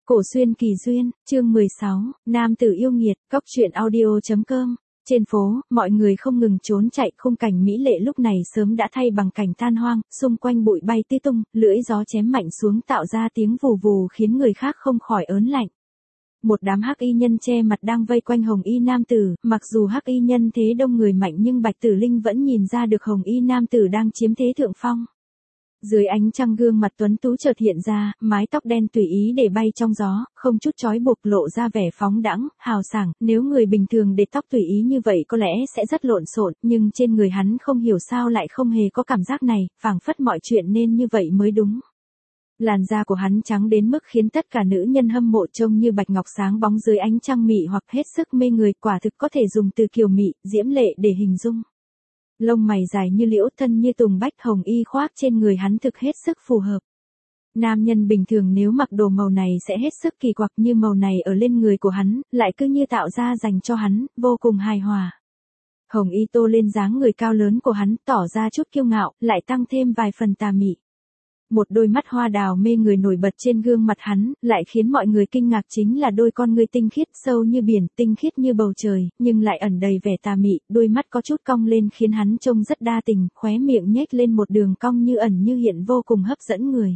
Cổ xuyên kỳ duyên, chương 16, nam tử yêu nghiệt, cóc truyện audio.com. Trên phố, mọi người không ngừng trốn chạy, khung cảnh mỹ lệ lúc này sớm đã thay bằng cảnh tan hoang, xung quanh bụi bay tứ tung, lưỡi gió chém mạnh xuống tạo ra tiếng vù vù khiến người khác không khỏi ớn lạnh. Một đám hắc y nhân che mặt đang vây quanh hồng y nam tử, mặc dù hắc y nhân thế đông người mạnh nhưng Bạch Tử Linh vẫn nhìn ra được hồng y nam tử đang chiếm thế thượng phong. Dưới ánh trăng gương mặt tuấn tú chợt hiện ra, mái tóc đen tùy ý để bay trong gió, không chút trói buộc lộ ra vẻ phóng đãng, hào sảng, nếu người bình thường để tóc tùy ý như vậy có lẽ sẽ rất lộn xộn, nhưng trên người hắn không hiểu sao lại không hề có cảm giác này, phảng phất mọi chuyện nên như vậy mới đúng. Làn da của hắn trắng đến mức khiến tất cả nữ nhân hâm mộ trông như bạch ngọc sáng bóng dưới ánh trăng mị hoặc hết sức mê người, quả thực có thể dùng từ kiều mị, diễm lệ để hình dung. Lông mày dài như liễu, thân như tùng bách, hồng y khoác trên người hắn thực hết sức phù hợp. Nam nhân bình thường nếu mặc đồ màu này sẽ hết sức kỳ quặc, như màu này ở lên người của hắn, lại cứ như tạo ra dành cho hắn, vô cùng hài hòa. Hồng y tô lên dáng người cao lớn của hắn, tỏ ra chút kiêu ngạo, lại tăng thêm vài phần tà mị. Một đôi mắt hoa đào mê người nổi bật trên gương mặt hắn, lại khiến mọi người kinh ngạc chính là đôi con ngươi tinh khiết sâu như biển, tinh khiết như bầu trời, nhưng lại ẩn đầy vẻ tà mị, đôi mắt có chút cong lên khiến hắn trông rất đa tình, khóe miệng nhếch lên một đường cong như ẩn như hiện vô cùng hấp dẫn người.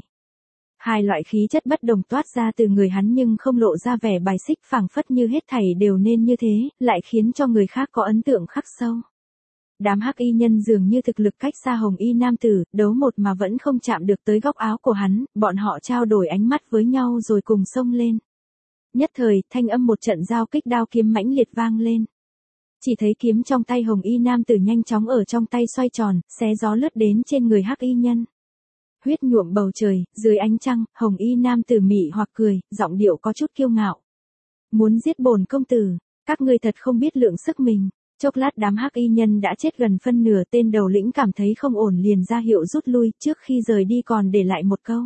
Hai loại khí chất bất đồng toát ra từ người hắn nhưng không lộ ra vẻ bài xích, phảng phất như hết thảy đều nên như thế, lại khiến cho người khác có ấn tượng khắc sâu. Đám hắc y nhân dường như thực lực cách xa hồng y nam tử, đấu một mà vẫn không chạm được tới góc áo của hắn, bọn họ trao đổi ánh mắt với nhau rồi cùng xông lên. Nhất thời, thanh âm một trận giao kích đao kiếm mãnh liệt vang lên. Chỉ thấy kiếm trong tay hồng y nam tử nhanh chóng ở trong tay xoay tròn, xé gió lướt đến trên người hắc y nhân. Huyết nhuộm bầu trời, dưới ánh trăng, hồng y nam tử mị hoặc cười, giọng điệu có chút kiêu ngạo. Muốn giết bổn công tử, các ngươi thật không biết lượng sức mình. Chốc lát đám hắc y nhân đã chết gần phân nửa, tên đầu lĩnh cảm thấy không ổn liền ra hiệu rút lui, trước khi rời đi còn để lại một câu.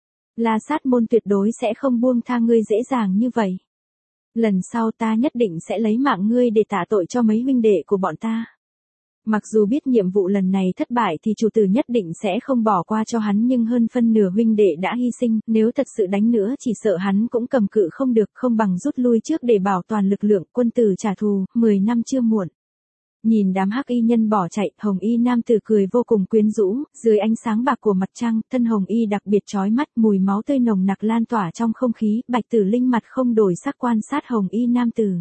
La Sát môn tuyệt đối sẽ không buông tha ngươi dễ dàng như vậy. Lần sau ta nhất định sẽ lấy mạng ngươi để tạ tội cho mấy huynh đệ của bọn ta. Mặc dù biết nhiệm vụ lần này thất bại thì chủ tử nhất định sẽ không bỏ qua cho hắn, nhưng hơn phân nửa huynh đệ đã hy sinh, nếu thật sự đánh nữa chỉ sợ hắn cũng cầm cự không được, không bằng rút lui trước để bảo toàn lực lượng, quân tử trả thù, 10 năm chưa muộn. Nhìn đám hắc y nhân bỏ chạy, hồng y nam tử cười vô cùng quyến rũ, dưới ánh sáng bạc của mặt trăng, thân hồng y đặc biệt chói mắt, mùi máu tươi nồng nặc lan tỏa trong không khí, Bạch Tử Linh mặt không đổi sắc quan sát hồng y nam tử.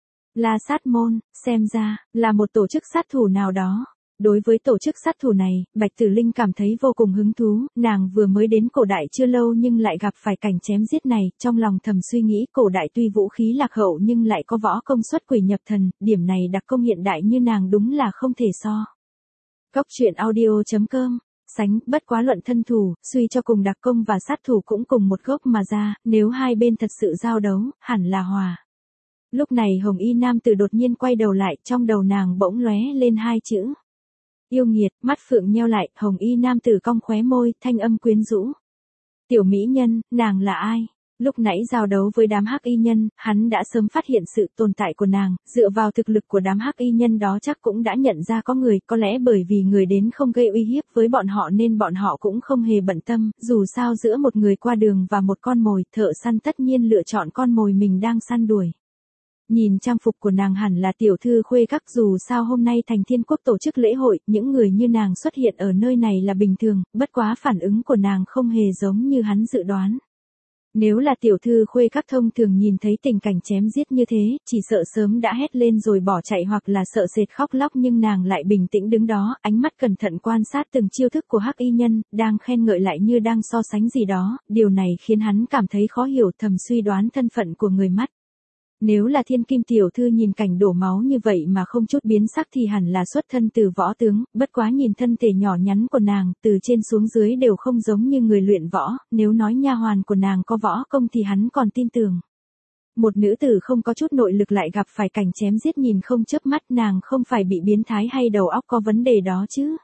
La Sát môn, xem ra, là một tổ chức sát thủ nào đó. Đối với tổ chức sát thủ này, Bạch Tử Linh cảm thấy vô cùng hứng thú, nàng vừa mới đến cổ đại chưa lâu nhưng lại gặp phải cảnh chém giết này, trong lòng thầm suy nghĩ cổ đại tuy vũ khí lạc hậu nhưng lại có võ công xuất quỷ nhập thần, điểm này đặc công hiện đại như nàng đúng là không thể so. Cóc truyện audio.com. Sánh, bất quá luận thân thủ, suy cho cùng đặc công và sát thủ cũng cùng một gốc mà ra, nếu hai bên thật sự giao đấu, hẳn là hòa. Lúc này hồng y nam tử đột nhiên quay đầu lại, trong đầu nàng bỗng lóe lên hai chữ. Yêu nghiệt, mắt phượng nheo lại, hồng y nam tử cong khóe môi, thanh âm quyến rũ. Tiểu mỹ nhân, nàng là ai? Lúc nãy giao đấu với đám hắc y nhân, hắn đã sớm phát hiện sự tồn tại của nàng, dựa vào thực lực của đám hắc y nhân đó chắc cũng đã nhận ra có người, có lẽ bởi vì người đến không gây uy hiếp với bọn họ nên bọn họ cũng không hề bận tâm, dù sao giữa một người qua đường và một con mồi, thợ săn tất nhiên lựa chọn con mồi mình đang săn đuổi. Nhìn trang phục của nàng hẳn là tiểu thư khuê các, dù sao hôm nay Thành Thiên Quốc tổ chức lễ hội, những người như nàng xuất hiện ở nơi này là bình thường, bất quá phản ứng của nàng không hề giống như hắn dự đoán. Nếu là tiểu thư khuê các thông thường nhìn thấy tình cảnh chém giết như thế, chỉ sợ sớm đã hét lên rồi bỏ chạy hoặc là sợ sệt khóc lóc, nhưng nàng lại bình tĩnh đứng đó, ánh mắt cẩn thận quan sát từng chiêu thức của hắc y nhân, đang khen ngợi lại như đang so sánh gì đó, điều này khiến hắn cảm thấy khó hiểu, thầm suy đoán thân phận của người mắt. Nếu là thiên kim tiểu thư nhìn cảnh đổ máu như vậy mà không chút biến sắc thì hẳn là xuất thân từ võ tướng, bất quá nhìn thân thể nhỏ nhắn của nàng, từ trên xuống dưới đều không giống như người luyện võ, nếu nói nha hoàn của nàng có võ công thì hắn còn tin tưởng. Một nữ tử không có chút nội lực lại gặp phải cảnh chém giết nhìn không chớp mắt, nàng không phải bị biến thái hay đầu óc có vấn đề đó chứ.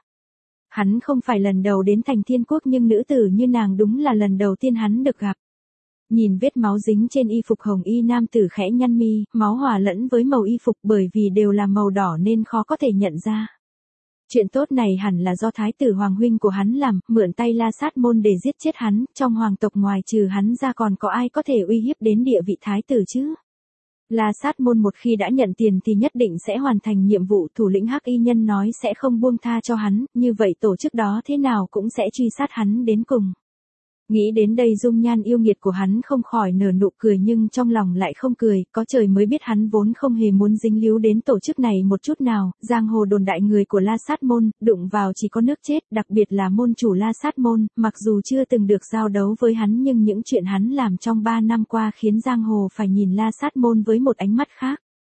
Hắn không phải lần đầu đến Thành Thiên Quốc nhưng nữ tử như nàng đúng là lần đầu tiên hắn được gặp. Nhìn vết máu dính trên y phục hồng y nam tử khẽ nhăn mi, máu hòa lẫn với màu y phục bởi vì đều là màu đỏ nên khó có thể nhận ra. Chuyện tốt này hẳn là do thái tử Hoàng huynh của hắn làm, mượn tay La Sát môn để giết chết hắn, trong hoàng tộc ngoài trừ hắn ra còn có ai có thể uy hiếp đến địa vị thái tử chứ? La Sát môn một khi đã nhận tiền thì nhất định sẽ hoàn thành nhiệm vụ, thủ lĩnh Hắc Y Nhân nói sẽ không buông tha cho hắn, như vậy tổ chức đó thế nào cũng sẽ truy sát hắn đến cùng. Nghĩ đến đây dung nhan yêu nghiệt của hắn không khỏi nở nụ cười nhưng trong lòng lại không cười, có trời mới biết hắn vốn không hề muốn dính líu đến tổ chức này một chút nào, giang hồ đồn đại người của La Sát môn, đụng vào chỉ có nước chết, đặc biệt là môn chủ La Sát môn, mặc dù chưa từng được giao đấu với hắn nhưng những chuyện hắn làm trong 3 năm qua khiến giang hồ phải nhìn La Sát môn với một ánh mắt khác.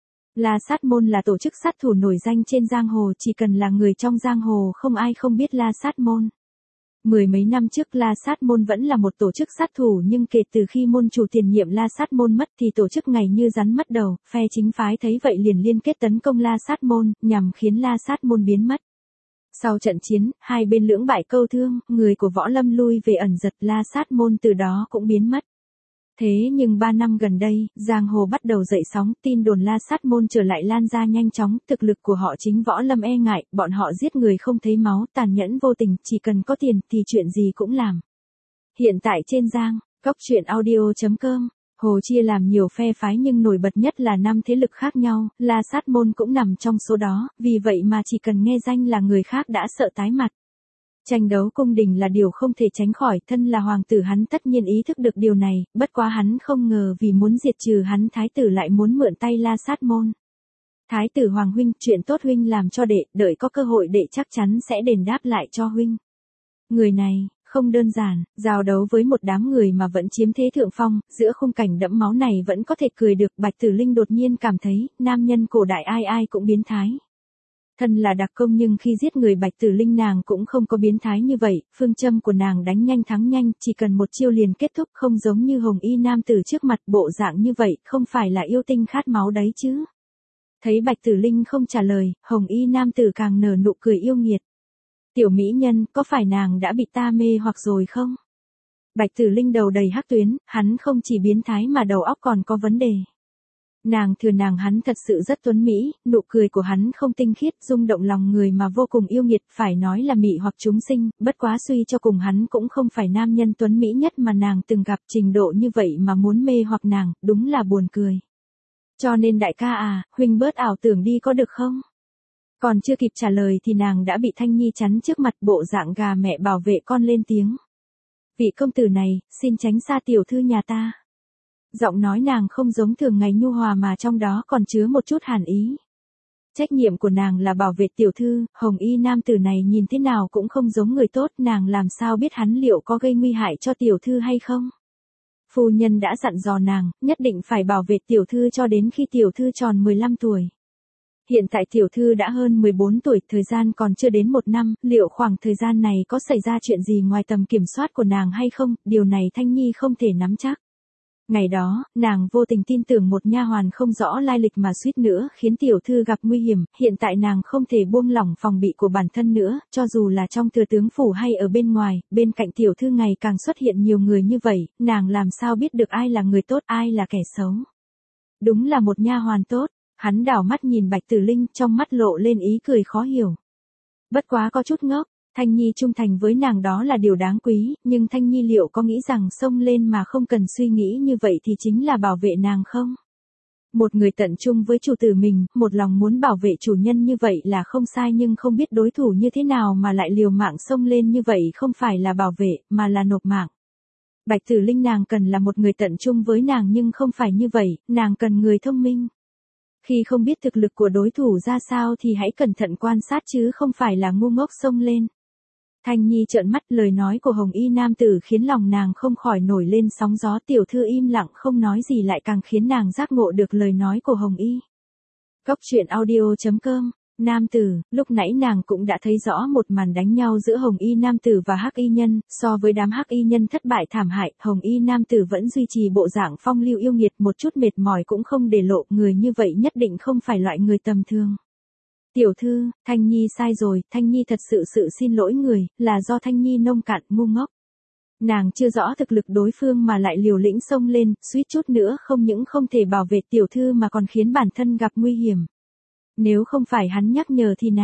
La Sát môn là tổ chức sát thủ nổi danh trên giang hồ, chỉ cần là người trong giang hồ không ai không biết La Sát môn. Mười mấy năm trước La Sát môn vẫn là một tổ chức sát thủ nhưng kể từ khi môn chủ tiền nhiệm La Sát môn mất thì tổ chức ngày như rắn mất đầu, phe chính phái thấy vậy liền liên kết tấn công La Sát môn, nhằm khiến La Sát môn biến mất. Sau trận chiến, hai bên lưỡng bại câu thương, người của Võ Lâm lui về ẩn giật, La Sát môn từ đó cũng biến mất. Thế nhưng 3 năm gần đây, giang hồ bắt đầu dậy sóng, tin đồn La Sát môn trở lại lan ra nhanh chóng, thực lực của họ chính Võ Lâm e ngại, bọn họ giết người không thấy máu, tàn nhẫn vô tình, chỉ cần có tiền thì chuyện gì cũng làm. Hiện tại trên Giang, Cốc Truyện Audio.com, hồ chia làm nhiều phe phái nhưng nổi bật nhất là 5 thế lực khác nhau, La Sát môn cũng nằm trong số đó, vì vậy mà chỉ cần nghe danh là người khác đã sợ tái mặt. Tranh đấu cung đình là điều không thể tránh khỏi, thân là hoàng tử hắn tất nhiên ý thức được điều này, bất quá hắn không ngờ vì muốn diệt trừ hắn thái tử lại muốn mượn tay La Sát môn. Thái tử Hoàng huynh, chuyện tốt huynh làm cho đệ, đợi có cơ hội đệ chắc chắn sẽ đền đáp lại cho huynh. Người này, không đơn giản, giao đấu với một đám người mà vẫn chiếm thế thượng phong, giữa khung cảnh đẫm máu này vẫn có thể cười được, Bạch Tử Linh đột nhiên cảm thấy, nam nhân cổ đại ai ai cũng biến thái. Thân là đặc công nhưng khi giết người Bạch Tử Linh nàng cũng không có biến thái như vậy, phương châm của nàng đánh nhanh thắng nhanh, chỉ cần một chiêu liền kết thúc, không giống như hồng y nam tử trước mặt, bộ dạng như vậy, không phải là yêu tinh khát máu đấy chứ. Thấy Bạch Tử Linh không trả lời, hồng y nam tử càng nở nụ cười yêu nghiệt. Tiểu mỹ nhân, có phải nàng đã bị ta mê hoặc rồi không? Bạch Tử Linh đầu đầy hắc tuyến, hắn không chỉ biến thái mà đầu óc còn có vấn đề. Nàng thừa nàng hắn thật sự rất tuấn mỹ, nụ cười của hắn không tinh khiết, rung động lòng người mà vô cùng yêu nghiệt, phải nói là mị hoặc chúng sinh, bất quá suy cho cùng hắn cũng không phải nam nhân tuấn mỹ nhất mà nàng từng gặp, trình độ như vậy mà muốn mê hoặc nàng, đúng là buồn cười. Cho nên đại ca à, huynh bớt ảo tưởng đi có được không? Còn chưa kịp trả lời thì nàng đã bị Thanh Nhi chắn trước mặt, bộ dạng gà mẹ bảo vệ con lên tiếng. Vị công tử này, xin tránh xa tiểu thư nhà ta. Giọng nói nàng không giống thường ngày nhu hòa mà trong đó còn chứa một chút hàn ý. Trách nhiệm của nàng là bảo vệ tiểu thư, hồng y nam tử này nhìn thế nào cũng không giống người tốt, nàng làm sao biết hắn liệu có gây nguy hại cho tiểu thư hay không? Phu nhân đã dặn dò nàng, nhất định phải bảo vệ tiểu thư cho đến khi tiểu thư tròn 15 tuổi. Hiện tại tiểu thư đã hơn 14 tuổi, thời gian còn chưa đến 1 năm, liệu khoảng thời gian này có xảy ra chuyện gì ngoài tầm kiểm soát của nàng hay không, điều này Thanh Nhi không thể nắm chắc. Ngày đó, nàng vô tình tin tưởng một nha hoàn không rõ lai lịch mà suýt nữa khiến tiểu thư gặp nguy hiểm, hiện tại nàng không thể buông lỏng phòng bị của bản thân nữa, cho dù là trong thừa tướng phủ hay ở bên ngoài, bên cạnh tiểu thư ngày càng xuất hiện nhiều người như vậy, nàng làm sao biết được ai là người tốt, ai là kẻ xấu. Đúng là một nha hoàn tốt, hắn đảo mắt nhìn Bạch Tử Linh, trong mắt lộ lên ý cười khó hiểu. Bất quá có chút ngốc. Thanh Nhi trung thành với nàng đó là điều đáng quý, nhưng Thanh Nhi liệu có nghĩ rằng xông lên mà không cần suy nghĩ như vậy thì chính là bảo vệ nàng không? Một người tận trung với chủ tử mình, một lòng muốn bảo vệ chủ nhân như vậy là không sai nhưng không biết đối thủ như thế nào mà lại liều mạng xông lên như vậy không phải là bảo vệ, mà là nộp mạng. Bạch Tử Linh nàng cần là một người tận trung với nàng nhưng không phải như vậy, nàng cần người thông minh. Khi không biết thực lực của đối thủ ra sao thì hãy cẩn thận quan sát chứ không phải là ngu ngốc xông lên. Thanh Nhi trợn mắt, lời nói của hồng y nam tử khiến lòng nàng không khỏi nổi lên sóng gió, tiểu thư im lặng không nói gì lại càng khiến nàng giác ngộ được lời nói của hồng y. Cốc Truyện Audio.com, nam tử, lúc nãy nàng cũng đã thấy rõ một màn đánh nhau giữa hồng y nam tử và hắc y nhân, so với đám hắc y nhân thất bại thảm hại, hồng y nam tử vẫn duy trì bộ dạng phong lưu yêu nghiệt, một chút mệt mỏi cũng không để lộ, người như vậy nhất định không phải loại người tầm thường. Tiểu thư, Thanh Nhi sai rồi, Thanh Nhi thật sự xin lỗi người, là do Thanh Nhi nông cạn, ngu ngốc. Nàng chưa rõ thực lực đối phương mà lại liều lĩnh xông lên, suýt chút nữa không những không thể bảo vệ tiểu thư mà còn khiến bản thân gặp nguy hiểm. Nếu không phải hắn nhắc nhở thì nàng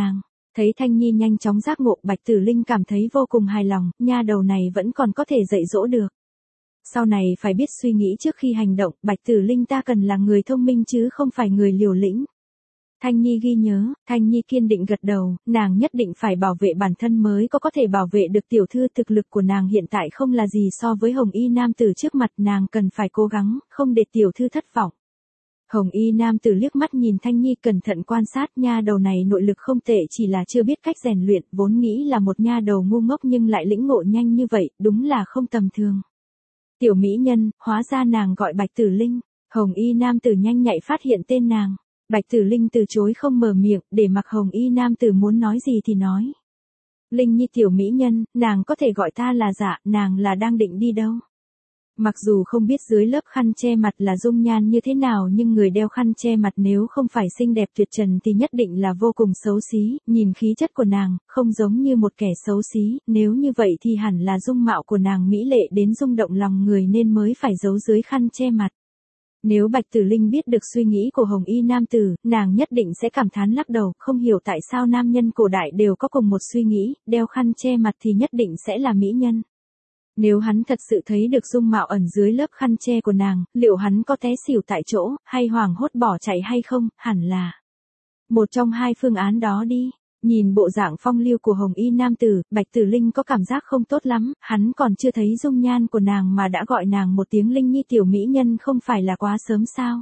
Thấy Thanh Nhi nhanh chóng giác ngộ, Bạch Tử Linh cảm thấy vô cùng hài lòng, nha đầu này vẫn còn có thể dạy dỗ được. Sau này phải biết suy nghĩ trước khi hành động, Bạch Tử Linh ta cần là người thông minh chứ không phải người liều lĩnh. Thanh Nhi ghi nhớ, Thanh Nhi kiên định gật đầu, nàng nhất định phải bảo vệ bản thân mới có thể bảo vệ được tiểu thư. Thực lực của nàng hiện tại không là gì so với Hồng Y nam tử trước mặt, nàng cần phải cố gắng, không để tiểu thư thất vọng. Hồng Y nam tử liếc mắt nhìn Thanh Nhi cẩn thận quan sát, nha đầu này nội lực không tệ, chỉ là chưa biết cách rèn luyện, vốn nghĩ là một nha đầu ngu ngốc nhưng lại lĩnh ngộ nhanh như vậy, đúng là không tầm thường. Tiểu mỹ nhân, hóa ra nàng gọi Bạch Tử Linh. Hồng Y nam tử nhanh nhạy phát hiện tên nàng. Bạch Tử Linh từ chối không mở miệng, để mặc Hồng Y nam tử muốn nói gì thì nói. Linh Nhi tiểu mỹ nhân, nàng có thể gọi ta là Dạ, nàng là đang định đi đâu? Mặc dù không biết dưới lớp khăn che mặt là dung nhan như thế nào, nhưng người đeo khăn che mặt nếu không phải xinh đẹp tuyệt trần thì nhất định là vô cùng xấu xí, nhìn khí chất của nàng, không giống như một kẻ xấu xí, nếu như vậy thì hẳn là dung mạo của nàng mỹ lệ đến rung động lòng người nên mới phải giấu dưới khăn che mặt. Nếu Bạch Tử Linh biết được suy nghĩ của Hồng Y nam tử, nàng nhất định sẽ cảm thán lắc đầu, không hiểu tại sao nam nhân cổ đại đều có cùng một suy nghĩ, đeo khăn che mặt thì nhất định sẽ là mỹ nhân. Nếu hắn thật sự thấy được dung mạo ẩn dưới lớp khăn che của nàng, liệu hắn có té xỉu tại chỗ, hay hoảng hốt bỏ chạy hay không, hẳn là một trong hai phương án đó đi. Nhìn bộ dạng phong lưu của Hồng Y nam tử, Bạch Tử Linh có cảm giác không tốt lắm, hắn còn chưa thấy dung nhan của nàng mà đã gọi nàng một tiếng Linh Nhi tiểu mỹ nhân, không phải là quá sớm sao?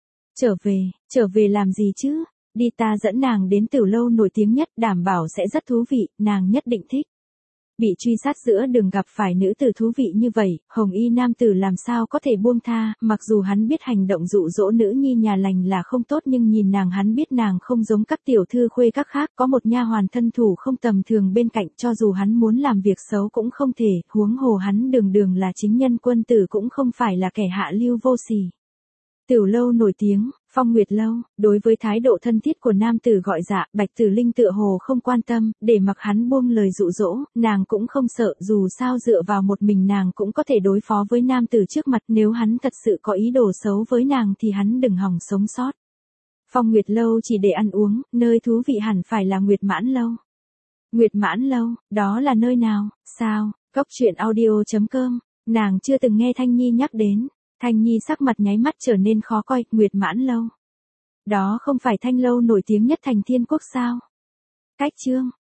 Trở về làm gì chứ? Đi, ta dẫn nàng đến tiểu lâu nổi tiếng nhất, đảm bảo sẽ rất thú vị, nàng nhất định thích. Bị truy sát giữa đường gặp phải nữ tử thú vị như vậy, Hồng Y nam tử làm sao có thể buông tha, mặc dù hắn biết hành động dụ dỗ nữ nhi nhà lành là không tốt nhưng nhìn nàng hắn biết nàng không giống các tiểu thư khuê các khác, có một nha hoàn thân thủ không tầm thường bên cạnh, cho dù hắn muốn làm việc xấu cũng không thể, huống hồ hắn đường đường là chính nhân quân tử cũng không phải là kẻ hạ lưu vô sỉ. Tiểu lâu nổi tiếng, Phong Nguyệt lâu, đối với thái độ thân thiết của nam tử gọi Dạ, Bạch Tử Linh tựa hồ không quan tâm, để mặc hắn buông lời dụ dỗ, nàng cũng không sợ, dù sao dựa vào một mình nàng cũng có thể đối phó với nam tử trước mặt, nếu hắn thật sự có ý đồ xấu với nàng thì hắn đừng hòng sống sót. Phong Nguyệt lâu chỉ để ăn uống, nơi thú vị hẳn phải là Nguyệt Mãn lâu. Nguyệt Mãn lâu, đó là nơi nào, sao? Cốc truyện audio.com, nàng chưa từng nghe Thanh Nhi nhắc đến. Thanh Nhi sắc mặt nháy mắt trở nên khó coi, Nguyệt Mãn lâu. Đó không phải thanh lâu nổi tiếng nhất thành Thiên Quốc sao? Cách chương